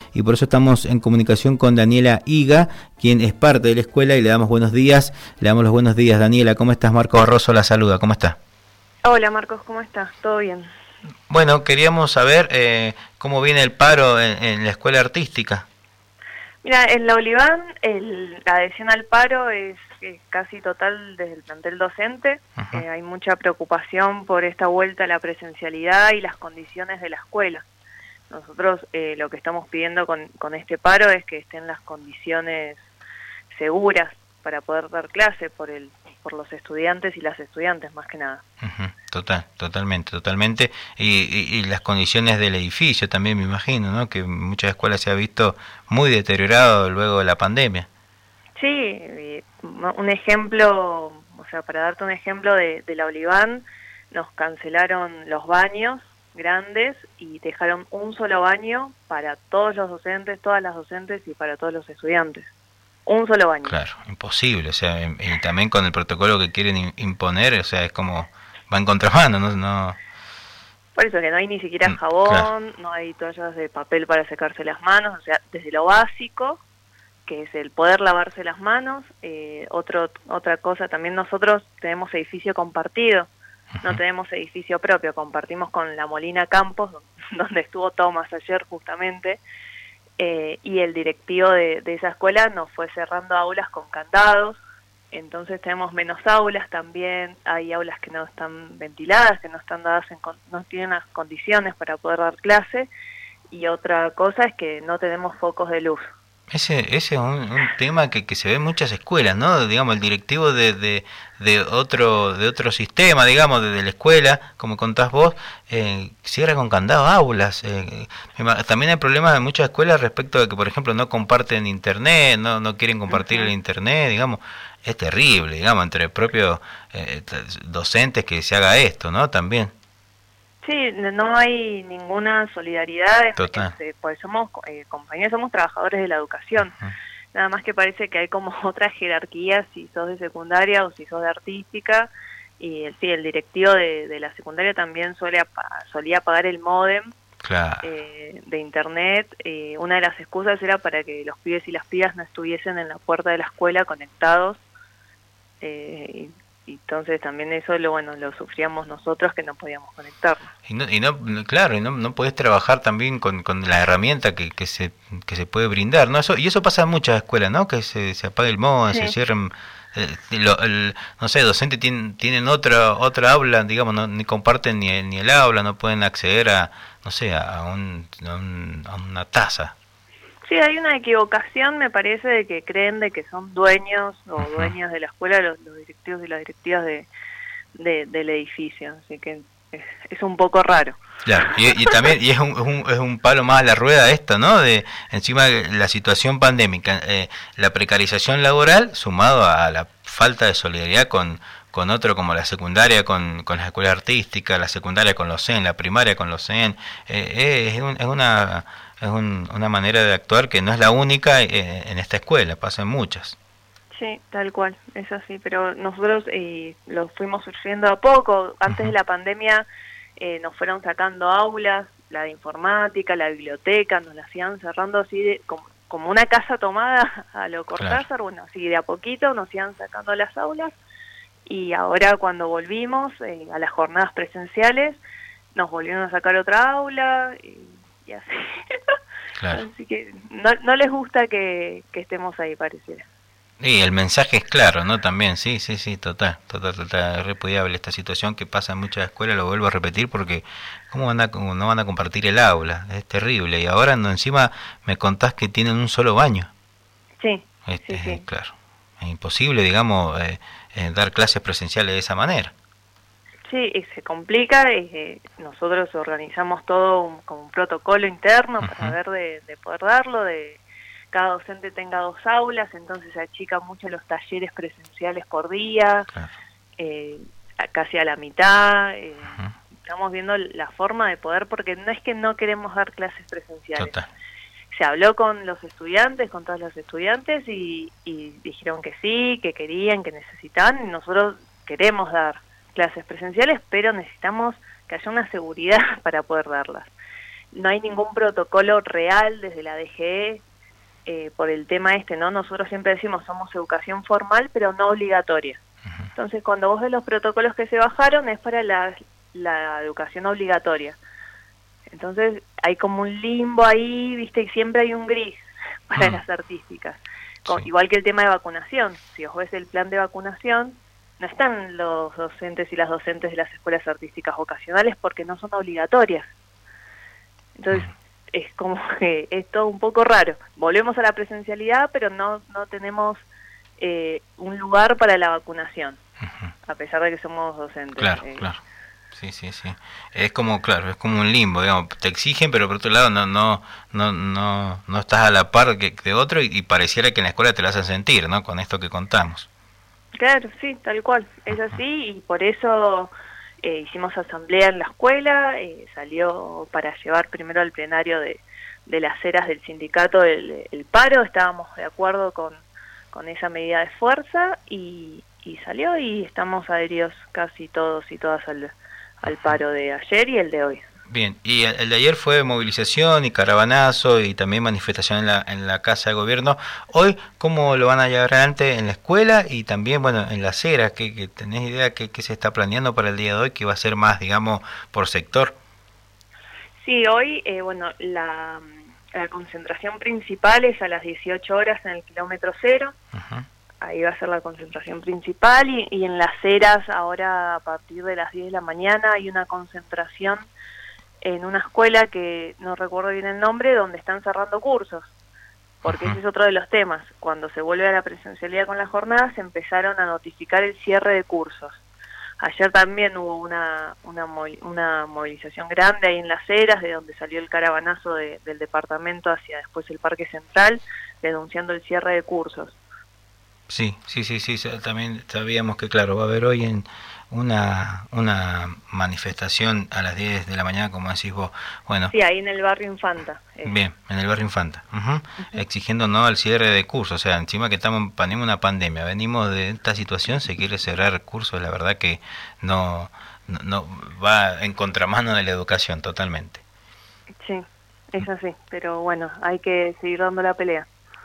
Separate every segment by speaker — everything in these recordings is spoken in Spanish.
Speaker 1: y por eso estamos en comunicación con Daniela Higa, quien es parte de la escuela, y le damos buenos días. Le damos los buenos días, Daniela. ¿Cómo estás? Marcos Barroso la saluda. ¿Cómo está?
Speaker 2: Hola Marcos, ¿cómo estás? ¿Todo bien?
Speaker 1: Bueno, queríamos saber cómo viene el paro en la escuela artística.
Speaker 2: Mira, en la Oliván la adhesión al paro es casi total desde el plantel docente. Hay mucha preocupación por esta vuelta a la presencialidad y las condiciones de la escuela. Nosotros lo que estamos pidiendo con este paro es que estén las condiciones seguras para poder dar clase por los estudiantes y las estudiantes más que nada.
Speaker 1: Totalmente. Y las condiciones del edificio también, me imagino, ¿no? Que muchas escuelas se ha visto muy deteriorado luego de la pandemia.
Speaker 2: Sí, un ejemplo, o sea, para darte un ejemplo de la Oliván, nos cancelaron los baños grandes y dejaron un solo baño para todos los docentes, todas las docentes y para todos los estudiantes. Un solo baño.
Speaker 1: Claro, imposible, o sea, y también con el protocolo que quieren imponer, o sea, es como va en contramano, ¿no?
Speaker 2: Por eso que no hay ni siquiera jabón, claro. No hay toallas de papel para secarse las manos, o sea, desde lo básico, que es el poder lavarse las manos. Otra cosa, también nosotros tenemos edificio compartido, no tenemos edificio propio, compartimos con la Molina Campos, donde estuvo Tomás ayer justamente, y el directivo de esa escuela nos fue cerrando aulas con candados. Entonces tenemos menos aulas también, hay aulas que no están ventiladas, que no están dadas no tienen las condiciones para poder dar clase, y otra cosa es que no tenemos focos de luz.
Speaker 1: Ese es un tema que se ve en muchas escuelas, ¿no? Digamos, el directivo de otro sistema, digamos, de la escuela, como contás vos, cierra con candado aulas. También hay problemas en muchas escuelas respecto de que, por ejemplo, no comparten internet, no quieren compartir el internet, digamos. Es terrible, digamos, entre propios docentes que se haga esto, ¿no? También.
Speaker 2: Sí, no hay ninguna solidaridad,
Speaker 1: Total.
Speaker 2: Pues somos compañeros, somos trabajadores de la educación. Nada más que parece que hay como otra jerarquía si sos de secundaria o si sos de artística, y sí, el directivo de la secundaria también solía pagar el módem.
Speaker 1: Claro.
Speaker 2: De internet. Una de las excusas era para que los pibes y las pibas no estuviesen en la puerta de la escuela conectados, y entonces también eso lo sufríamos nosotros, que no podíamos conectarnos.
Speaker 1: Y no podés trabajar también con la herramienta que se puede brindar, ¿no? Eso pasa en muchas escuelas, ¿no? Que se apague el módem, se cierren, no sé, docentes tienen otra aula, digamos, ni comparten ni el aula, no pueden acceder a, no sé, a una taza.
Speaker 2: Sí, hay una equivocación, me parece, de que creen de que son dueños o dueños de la escuela, los directivos y las directivas del edificio, así que es un poco raro.
Speaker 1: Claro, y también es un palo más a la rueda esto, ¿no? De encima de la situación pandémica, la precarización laboral sumado a la falta de solidaridad con otro como la secundaria con las escuelas artísticas, la secundaria con los CEN, la primaria con los CEN, es una manera de actuar que no es la única en esta escuela, pasa en muchas.
Speaker 2: Sí, tal cual, es así, pero nosotros lo fuimos sufriendo a poco. Antes de la pandemia nos fueron sacando aulas, la de informática, la biblioteca, nos las iban cerrando así como una casa tomada a lo Cortázar. Claro. Bueno, así de a poquito nos iban sacando las aulas, y ahora cuando volvimos a las jornadas presenciales nos volvieron a sacar otra aula, y así. Claro. Así que no les gusta que estemos ahí, pareciera.
Speaker 1: Y el mensaje es claro, ¿no? También, sí, total, repudiable esta situación que pasa en muchas escuelas, lo vuelvo a repetir, porque ¿cómo no van a compartir el aula? Es terrible, y ahora encima me contás que tienen un solo baño.
Speaker 2: Sí,
Speaker 1: sí. Claro, es imposible, digamos, dar clases presenciales de esa manera.
Speaker 2: Sí, y se complica, nosotros organizamos todo como un protocolo interno para ver de poder darlo, cada docente tenga 2 aulas, entonces se achican mucho los talleres presenciales por día, claro. Casi a la mitad. Estamos viendo la forma de poder, porque no es que no queremos dar clases presenciales. Total. Se habló con los estudiantes, con todos los estudiantes, y dijeron que sí, que querían, que necesitaban, y nosotros queremos dar clases presenciales, pero necesitamos que haya una seguridad para poder darlas. no hay ningún protocolo real desde la DGE por el tema ¿no? Nosotros siempre decimos somos educación formal, pero no obligatoria. Entonces, cuando vos ves los protocolos que se bajaron, es para la educación obligatoria. Entonces, hay como un limbo ahí, viste, y siempre hay un gris para las artísticas. Sí. Igual que el tema de vacunación. Si vos ves el plan de vacunación, no están los docentes y las docentes de las escuelas artísticas vocacionales porque no son obligatorias. Entonces, es como que es todo un poco raro. Volvemos a la presencialidad, pero no tenemos un lugar para la vacunación, a pesar de que somos docentes.
Speaker 1: Claro, claro. Sí. Es como, claro, es como un limbo, digamos, te exigen, pero por otro lado no estás a la par de otro y pareciera que en la escuela te lo hacen sentir, ¿no? Con esto que contamos.
Speaker 2: Claro, sí, tal cual, es así, y por eso hicimos asamblea en la escuela, salió para llevar primero al plenario de las eras del sindicato el paro, estábamos de acuerdo con esa medida de fuerza y salió y estamos adheridos casi todos y todas al paro de ayer y el de hoy.
Speaker 1: Bien, y el de ayer fue movilización y caravanazo y también manifestación en la Casa de Gobierno. Hoy, ¿cómo lo van a llevar adelante en la escuela y también, bueno, en la acera? ¿Que tenés idea qué se está planeando para el día de hoy, que va a ser más, digamos, por sector?
Speaker 2: Sí, hoy, la concentración principal es a las 18 horas en el kilómetro cero. Ahí va a ser la concentración principal y en las eras ahora a partir de las 10 de la mañana hay una concentración en una escuela que no recuerdo bien el nombre, donde están cerrando cursos, porque ese es otro de los temas. Cuando se vuelve a la presencialidad con las jornadas, se empezaron a notificar el cierre de cursos. Ayer también hubo una movilización grande ahí en Las Heras, de donde salió el caravanazo del departamento hacia después el Parque Central, denunciando el cierre de cursos.
Speaker 1: Sí, también sabíamos que, claro, va a haber hoy una manifestación a las 10 de la mañana, como decís vos. Bueno,
Speaker 2: sí, ahí en el barrio Infanta.
Speaker 1: Bien, en el barrio Infanta, exigiendo no al cierre de cursos, o sea, encima que estamos en una pandemia, venimos de esta situación, se quiere cerrar cursos, la verdad que no va en contramano de la educación totalmente.
Speaker 2: Sí, es así, pero bueno, hay que seguir dando la pelea.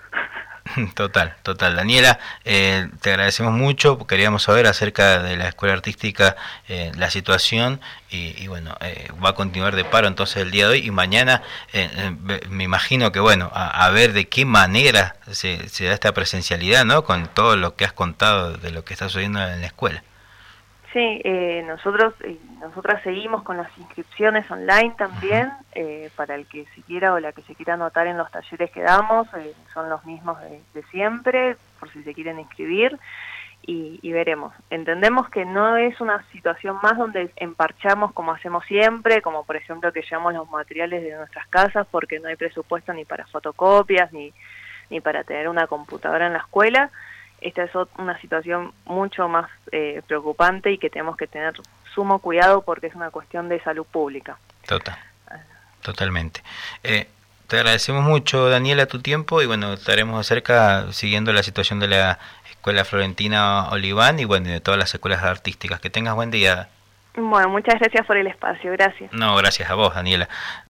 Speaker 1: Total. Daniela, te agradecemos mucho, queríamos saber acerca de la escuela artística, la situación y bueno, va a continuar de paro entonces el día de hoy y mañana me imagino que bueno, a ver de qué manera se da esta presencialidad, ¿no? Con todo lo que has contado de lo que está sucediendo en la escuela.
Speaker 2: Sí, nosotras seguimos con las inscripciones online también, para el que se quiera o la que se quiera anotar en los talleres que damos, son los mismos de siempre, por si se quieren inscribir, y veremos. Entendemos que no es una situación más donde emparchamos como hacemos siempre, como por ejemplo que llevamos los materiales de nuestras casas porque no hay presupuesto ni para fotocopias, ni para tener una computadora en la escuela. Esta es una situación mucho más preocupante y que tenemos que tener sumo cuidado porque es una cuestión de salud pública.
Speaker 1: Totalmente. Te agradecemos mucho, Daniela, tu tiempo y bueno, estaremos de cerca siguiendo la situación de la Escuela Florentina Oliván y bueno, de todas las escuelas artísticas. Que tengas buen día.
Speaker 2: Bueno, muchas gracias por el espacio, gracias.
Speaker 1: No, gracias a vos, Daniela.